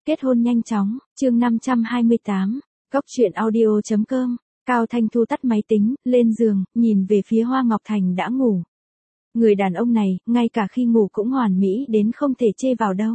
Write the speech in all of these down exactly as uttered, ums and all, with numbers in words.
Kết hôn nhanh chóng, chương năm trăm hai mươi tám, Cóc truyện audio chấm com. Cao Thanh Thu tắt máy tính, lên giường, nhìn về phía Hoa Ngọc Thành đã ngủ. Người đàn ông này, ngay cả khi ngủ cũng hoàn mỹ đến không thể chê vào đâu.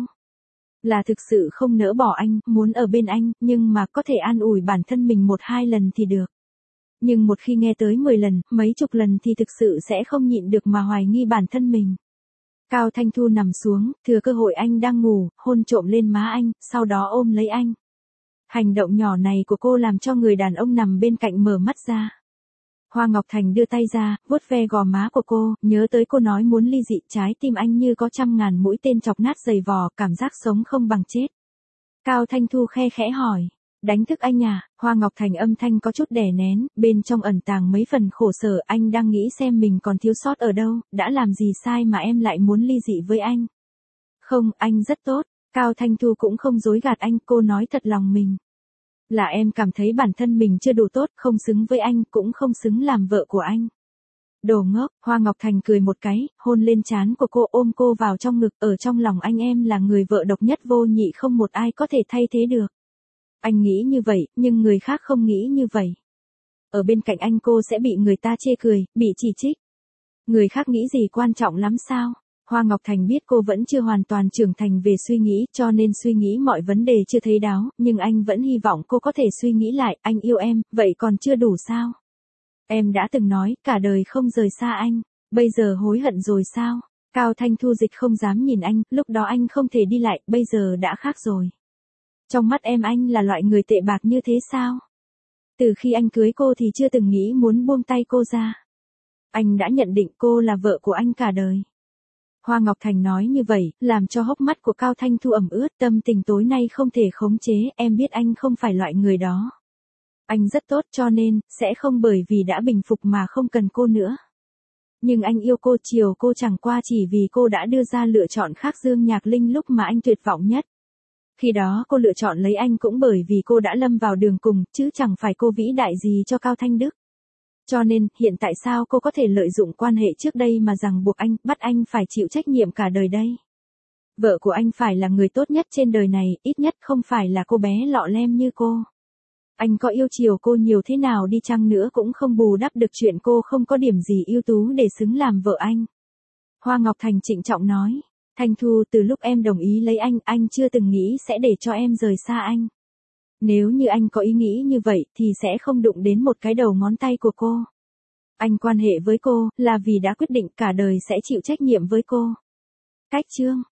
Là thực sự không nỡ bỏ anh, muốn ở bên anh, nhưng mà có thể an ủi bản thân mình một hai lần thì được. Nhưng một khi nghe tới mười lần, mấy chục lần thì thực sự sẽ không nhịn được mà hoài nghi bản thân mình. Cao Thanh Thu nằm xuống, thừa cơ hội anh đang ngủ, hôn trộm lên má anh, sau đó ôm lấy anh. Hành động nhỏ này của cô làm cho người đàn ông nằm bên cạnh mở mắt ra. Hoa Ngọc Thành đưa tay ra, vuốt ve gò má của cô, nhớ tới cô nói muốn ly dị, trái tim anh như có trăm ngàn mũi tên chọc nát dày vò, cảm giác sống không bằng chết. Cao Thanh Thu khe khẽ hỏi, đánh thức anh à? Hoa Ngọc Thành âm thanh có chút đè nén, bên trong ẩn tàng mấy phần khổ sở, anh đang nghĩ xem mình còn thiếu sót ở đâu, đã làm gì sai mà em lại muốn ly dị với anh. Không, anh rất tốt. Cao Thanh Thu cũng không dối gạt anh, cô nói thật lòng mình. Là em cảm thấy bản thân mình chưa đủ tốt, không xứng với anh, cũng không xứng làm vợ của anh. Đồ ngốc. Hoa Ngọc Thành cười một cái, hôn lên trán của cô, ôm cô vào trong ngực, ở trong lòng anh em là người vợ độc nhất vô nhị, không một ai có thể thay thế được. Anh nghĩ như vậy, nhưng người khác không nghĩ như vậy. Ở bên cạnh anh cô sẽ bị người ta chê cười, bị chỉ trích. Người khác nghĩ gì quan trọng lắm sao? Hoa Ngọc Thành biết cô vẫn chưa hoàn toàn trưởng thành về suy nghĩ, cho nên suy nghĩ mọi vấn đề chưa thấy đáo, nhưng anh vẫn hy vọng cô có thể suy nghĩ lại, anh yêu em, vậy còn chưa đủ sao? Em đã từng nói, cả đời không rời xa anh, bây giờ hối hận rồi sao? Cao Thanh Thu dịch không dám nhìn anh, lúc đó anh không thể đi lại, bây giờ đã khác rồi. Trong mắt em anh là loại người tệ bạc như thế sao? Từ khi anh cưới cô thì chưa từng nghĩ muốn buông tay cô ra. Anh đã nhận định cô là vợ của anh cả đời. Hoa Ngọc Thành nói như vậy, làm cho hốc mắt của Cao Thanh Thu ẩm ướt, tâm tình tối nay không thể khống chế, em biết anh không phải loại người đó. Anh rất tốt cho nên, sẽ không bởi vì đã bình phục mà không cần cô nữa. Nhưng anh yêu cô, chiều cô chẳng qua chỉ vì cô đã đưa ra lựa chọn khác Dương Nhạc Linh lúc mà anh tuyệt vọng nhất. Khi đó cô lựa chọn lấy anh cũng bởi vì cô đã lâm vào đường cùng, chứ chẳng phải cô vĩ đại gì cho Cao Thanh Đức. Cho nên, hiện tại sao cô có thể lợi dụng quan hệ trước đây mà rằng buộc anh, bắt anh phải chịu trách nhiệm cả đời đây? Vợ của anh phải là người tốt nhất trên đời này, ít nhất không phải là cô bé lọ lem như cô. Anh có yêu chiều cô nhiều thế nào đi chăng nữa cũng không bù đắp được chuyện cô không có điểm gì ưu tú để xứng làm vợ anh. Hoa Ngọc Thành trịnh trọng nói, Thanh Thu, từ lúc em đồng ý lấy anh, anh chưa từng nghĩ sẽ để cho em rời xa anh. Nếu như anh có ý nghĩ như vậy thì sẽ không đụng đến một cái đầu ngón tay của cô. Anh quan hệ với cô là vì đã quyết định cả đời sẽ chịu trách nhiệm với cô. Cách chương